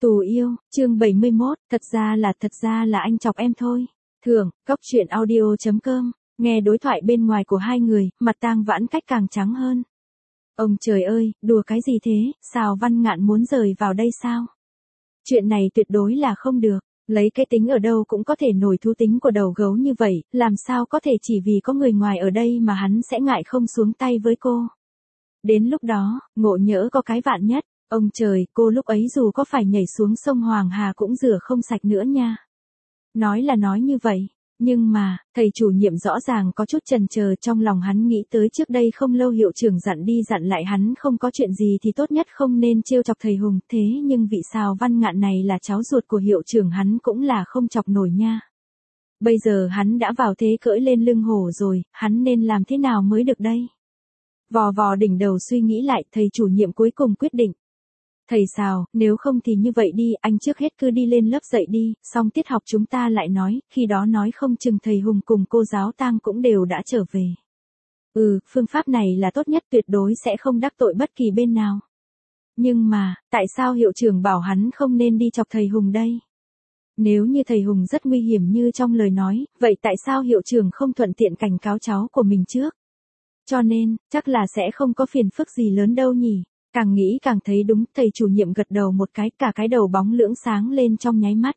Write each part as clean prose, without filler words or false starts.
Tù yêu, chương 71, thật ra là anh chọc em thôi. Thưởng, Cóc truyện audio.com, nghe đối thoại bên ngoài của hai người, mặt Tang Vãn Cách càng trắng hơn. Ông trời ơi, đùa cái gì thế, Sào Văn Ngạn muốn rời vào đây sao? Chuyện này tuyệt đối là không được, lấy cái tính ở đâu cũng có thể nổi thú tính của đầu gấu như vậy, làm sao có thể chỉ vì có người ngoài ở đây mà hắn sẽ ngại không xuống tay với cô. Đến lúc đó, ngộ nhỡ có cái vạn nhất. Ông trời, cô lúc ấy dù có phải nhảy xuống sông Hoàng Hà cũng rửa không sạch nữa nha. Nói là nói như vậy, nhưng mà, thầy chủ nhiệm rõ ràng có chút chần chờ, trong lòng hắn nghĩ tới trước đây không lâu hiệu trưởng dặn đi dặn lại hắn không có chuyện gì thì tốt nhất không nên trêu chọc thầy Hùng, thế nhưng vị Sào Văn Ngạn này là cháu ruột của hiệu trưởng hắn cũng là không chọc nổi nha. Bây giờ hắn đã vào thế cưỡi lên lưng hổ rồi, hắn nên làm thế nào mới được đây? Vò vò đỉnh đầu suy nghĩ lại, thầy chủ nhiệm cuối cùng quyết định. Thầy Sào, nếu không thì như vậy đi, anh trước hết cứ đi lên lớp dạy đi, xong tiết học chúng ta lại nói, khi đó nói không chừng thầy Hùng cùng cô giáo Tang cũng đều đã trở về. Phương pháp này là tốt nhất, tuyệt đối sẽ không đắc tội bất kỳ bên nào. Nhưng mà, tại sao hiệu trưởng bảo hắn không nên đi chọc thầy Hùng đây? Nếu như thầy Hùng rất nguy hiểm như trong lời nói, vậy tại sao hiệu trưởng không thuận tiện cảnh cáo cháu của mình trước? Cho nên, chắc là sẽ không có phiền phức gì lớn đâu nhỉ. Càng nghĩ càng thấy đúng, thầy chủ nhiệm gật đầu một cái, cả cái đầu bóng lưỡng sáng lên trong nháy mắt.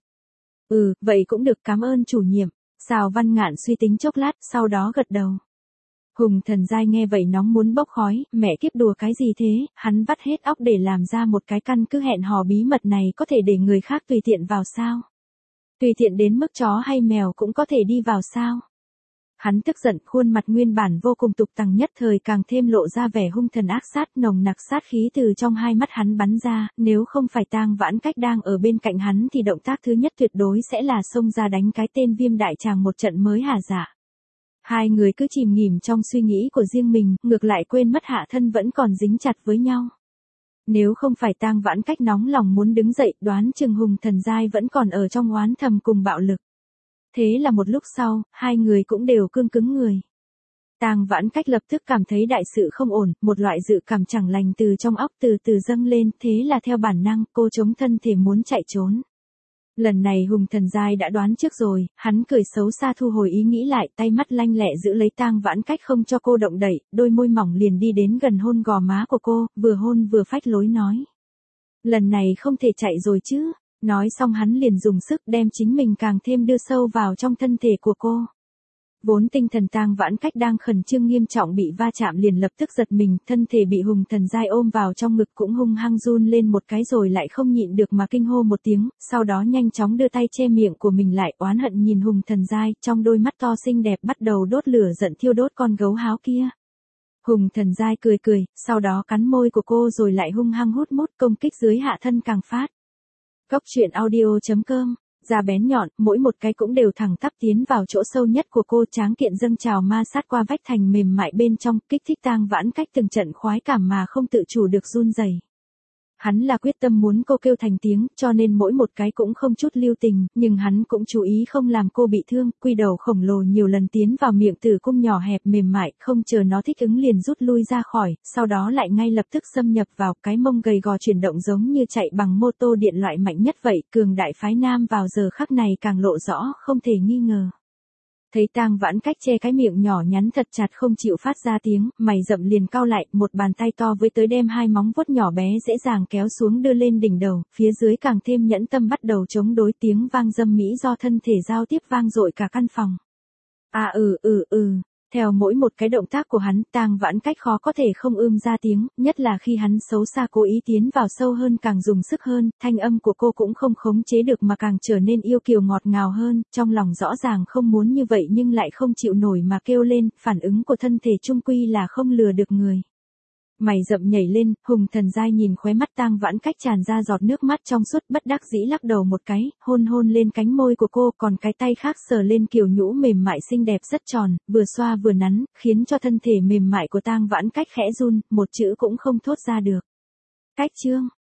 Vậy cũng được, cảm ơn chủ nhiệm. Sào Văn Ngạn suy tính chốc lát, sau đó gật đầu. Hùng Thần Giai nghe vậy nóng muốn bốc khói, mẹ kiếp đùa cái gì thế, hắn vắt hết óc để làm ra một cái căn cứ hẹn hò bí mật này có thể để người khác tùy tiện vào sao? Tùy tiện đến mức chó hay mèo cũng có thể đi vào sao? Hắn tức giận, khuôn mặt nguyên bản vô cùng tục tằng nhất thời càng thêm lộ ra vẻ hung thần ác sát, nồng nặc sát khí từ trong hai mắt hắn bắn ra, nếu không phải Tang Vãn Cách đang ở bên cạnh hắn thì động tác thứ nhất tuyệt đối sẽ là xông ra đánh cái tên Viêm Đại Tràng một trận mới hả dạ. Hai người cứ chìm nghỉm trong suy nghĩ của riêng mình, ngược lại quên mất hạ thân vẫn còn dính chặt với nhau. Nếu không phải Tang Vãn Cách nóng lòng muốn đứng dậy, đoán chừng Hùng Thần Giai vẫn còn ở trong oán thầm cùng bạo lực. Thế là một lúc sau, hai người cũng đều cương cứng người. Tang Vãn Cách lập tức cảm thấy đại sự không ổn, một loại dự cảm chẳng lành từ trong óc từ từ dâng lên, thế là theo bản năng, cô chống thân thể muốn chạy trốn. Lần này Hùng Thần Giai đã đoán trước rồi, hắn cười xấu xa thu hồi ý nghĩ lại, tay mắt lanh lẹ giữ lấy Tang Vãn Cách không cho cô động đậy, đôi môi mỏng liền đi đến gần hôn gò má của cô, vừa hôn vừa phách lối nói. Lần này không thể chạy rồi chứ. Nói xong hắn liền dùng sức đem chính mình càng thêm đưa sâu vào trong thân thể của cô. Vốn tinh thần Tang Vãn Cách đang khẩn trương nghiêm trọng bị va chạm liền lập tức giật mình, thân thể bị Hùng Thần Giai ôm vào trong ngực cũng hung hăng run lên một cái rồi lại không nhịn được mà kinh hô một tiếng, sau đó nhanh chóng đưa tay che miệng của mình lại, oán hận nhìn Hùng Thần Giai, trong đôi mắt to xinh đẹp bắt đầu đốt lửa giận thiêu đốt con gấu háo kia. Hùng Thần Giai cười cười, sau đó cắn môi của cô rồi lại hung hăng hút mút công kích dưới hạ thân càng phát. Cóc truyện audio.com, da bén nhọn, mỗi một cái cũng đều thẳng tắp tiến vào chỗ sâu nhất của cô, tráng kiện dâng trào ma sát qua vách thành mềm mại bên trong, kích thích Tang Vãn Cách từng trận khoái cảm mà không tự chủ được run rẩy. Hắn là quyết tâm muốn cô kêu thành tiếng, cho nên mỗi một cái cũng không chút lưu tình, nhưng hắn cũng chú ý không làm cô bị thương, quy đầu khổng lồ nhiều lần tiến vào miệng tử cung nhỏ hẹp mềm mại, không chờ nó thích ứng liền rút lui ra khỏi, sau đó lại ngay lập tức xâm nhập vào, cái mông gầy gò chuyển động giống như chạy bằng mô tô điện loại mạnh nhất vậy, cường đại phái nam vào giờ khắc này càng lộ rõ, không thể nghi ngờ. Thấy Tang Vãn Cách che cái miệng nhỏ nhắn thật chặt không chịu phát ra tiếng, mày rậm liền cau lại, một bàn tay to với tới đem hai móng vuốt nhỏ bé dễ dàng kéo xuống đưa lên đỉnh đầu, phía dưới càng thêm nhẫn tâm bắt đầu chống đối, tiếng vang dâm mỹ do thân thể giao tiếp vang dội cả căn phòng. Theo mỗi một cái động tác của hắn, Tang Vãn Cách khó có thể không ra tiếng, nhất là khi hắn xấu xa cố ý tiến vào sâu hơn càng dùng sức hơn, thanh âm của cô cũng không khống chế được mà càng trở nên yêu kiều ngọt ngào hơn, trong lòng rõ ràng không muốn như vậy nhưng lại không chịu nổi mà kêu lên, phản ứng của thân thể chung quy là không lừa được người. Mày rậm nhảy lên, Hùng Thần Giai nhìn khóe mắt Tang Vãn Cách tràn ra giọt nước mắt trong suốt, bất đắc dĩ lắc đầu một cái, hôn lên cánh môi của cô, còn cái tay khác sờ lên kiều nhũ mềm mại xinh đẹp rất tròn, vừa xoa vừa nắn, khiến cho thân thể mềm mại của Tang Vãn Cách khẽ run, một chữ cũng không thốt ra được. Cách chương,